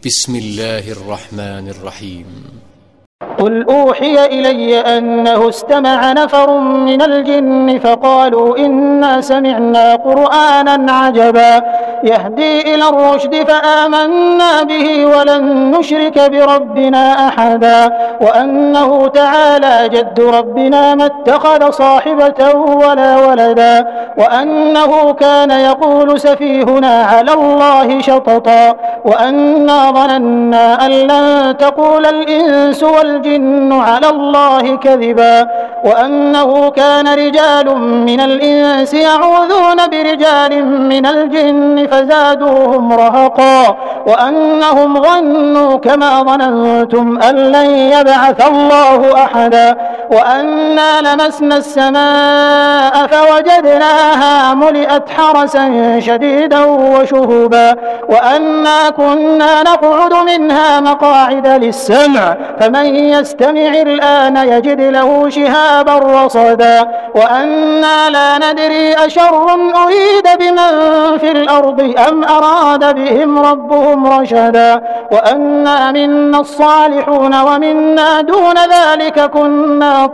بسم الله الرحمن الرحيم. قل أوحي إلي أنه استمع نفر من الجن فقالوا إنا سمعنا قرآنا عجبا يهدي إلى الرشد فآمنا به ولن نشرك بربنا أحدا وأنه تعالى جد ربنا ما اتخذ صاحبة ولا ولدا وأنه كان يقول سفيهنا على الله شططا وأنا ظننا أن لن تقول الإنس والجن على الله كذبا وأنه كان رجال من الإنس يعوذون برجال من الجن فزادوهم رهقا وأنهم ظنوا كما ظننتم أن لن يبعث الله أحدا وأنا لمسنا السماء فوجدناها ملئت حرسا شديدا وشهبا وأنا كنا نقعد منها مقاعد للسمع فمن يستمع الآن يجد له شهابا رصدا وأنا لا ندري أشر أريد بمن في الأرض أم أراد بهم ربهم رشدا وأنا منا الصالحون ومنا دون ذلك كنا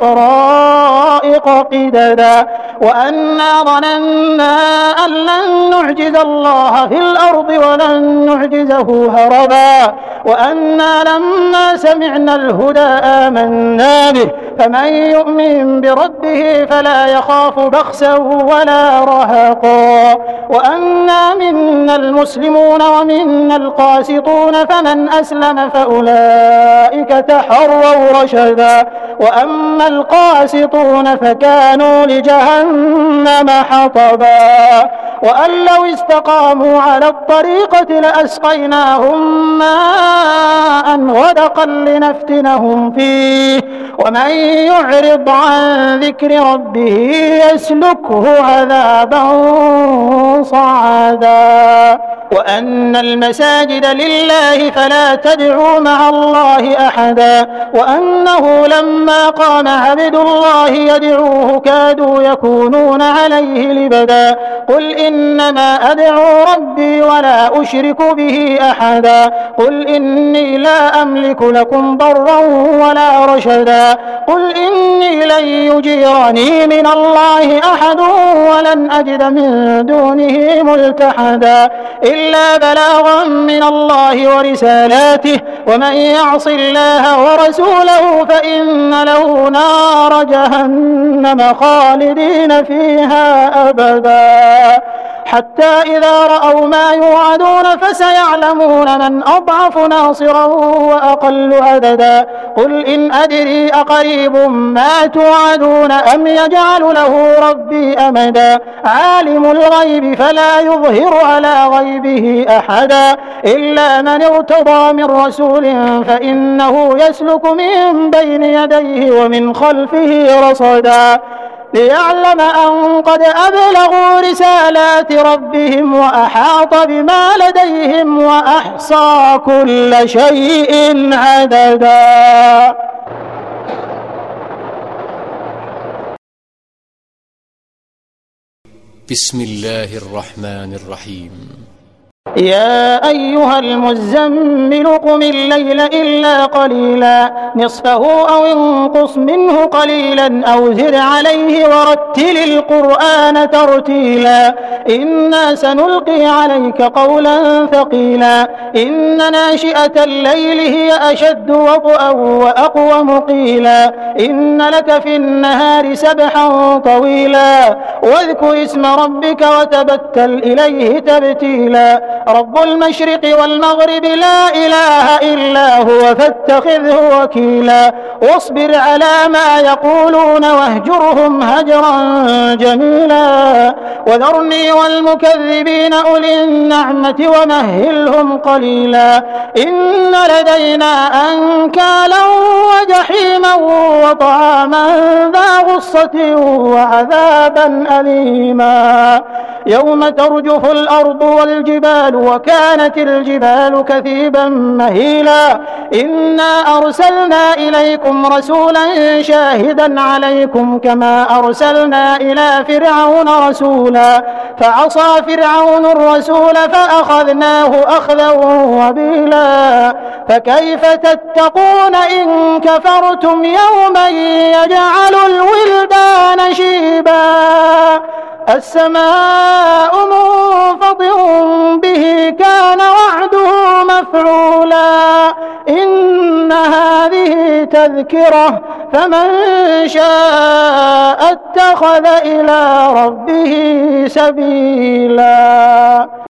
طرائق قددا وأنا ظننا أن لن نعجز الله في الأرض ولن نعجزه هربا وأنا لما سمعنا الهدى آمنا به فمن يؤمن بربه فلا يخاف بخسا ولا رهقا وأنا منا المسلمون ومنا القاسطون فمن أسلم فأولئك تحروا رشدا وأما القاسطون فكانوا لجهنم حطبا وأن لو استقاموا على الطريقة لأسقيناهم ماء غدقا لنفتنهم فيه ومن يعرض عن ذكر ربه يسلكه عذابا صعدا وأن المساجد لله فلا تدعوا مع الله أحدا وأنه لما قام عبد الله يدعوه كادوا يكونون عليه لبدا قل إنما أدعو ربي ولا أشرك به أحدا قل إني لا أملك لكم ضرا ولا رشدا قل إني لن يجيرني من الله أحد ولن أجد من دونه ملتحدا إلا بلاغا من الله ورسالاته ومن يعص الله ورسوله فإن له نار جهنم خالدين فيها أبدا حتى إذا رأوا ما يوعدون فسيعلمون من أضعف ناصرا وأقل عددا قل إن أدري أقريب ما توعدون أم يجعل له ربي أمدا عالم الغيب فلا يظهر على غيبه أحدا إلا من ارتضى من رسول فإنه يسلك من بين يديه ومن خلفه رصدا ليعلم أن قد أبلغوا رسالات ربهم وأحاط بما لديهم وأحصى كل شيء عددا. بسم الله الرحمن الرحيم. يا أيها المزمل قم الليل إلا قليلا نصفه أو انقص منه قليلا أو زد عليه ورتل القرآن ترتيلا إنا سنلقي عليك قولا ثقيلا إن ناشئة الليل هي أشد وطئا وأقوم قيلا إن لك في النهار سبحا طويلا واذكر اسم ربك وتبتل إليه تبتيلا رب المشرق والمغرب لا إله إلا هو فاتخذه وكيلا واصبر على ما يقولون واهجرهم هجرا جميلا وذرني والمكذبين أولي النعمة ومهلهم قليلا إن لدينا أنكالا وجحيما وطعاما ذا غصة وعذابا أليما يوم ترجف الأرض والجبال وكانت الجبال كثيبا مهيلا إنا أرسلنا إليكم رسولا شاهدا عليكم كما أرسلنا إلى فرعون رسولا فعصى فرعون الرسول فأخذناه أخذا وبيلا فكيف تتقون إن كفرتم يوما يجعل الولدان شيبا السماء منفطر به كان وعده مفعولا إن هذه تذكرة فمن شاء اتخذ إلى ربه سبيلا.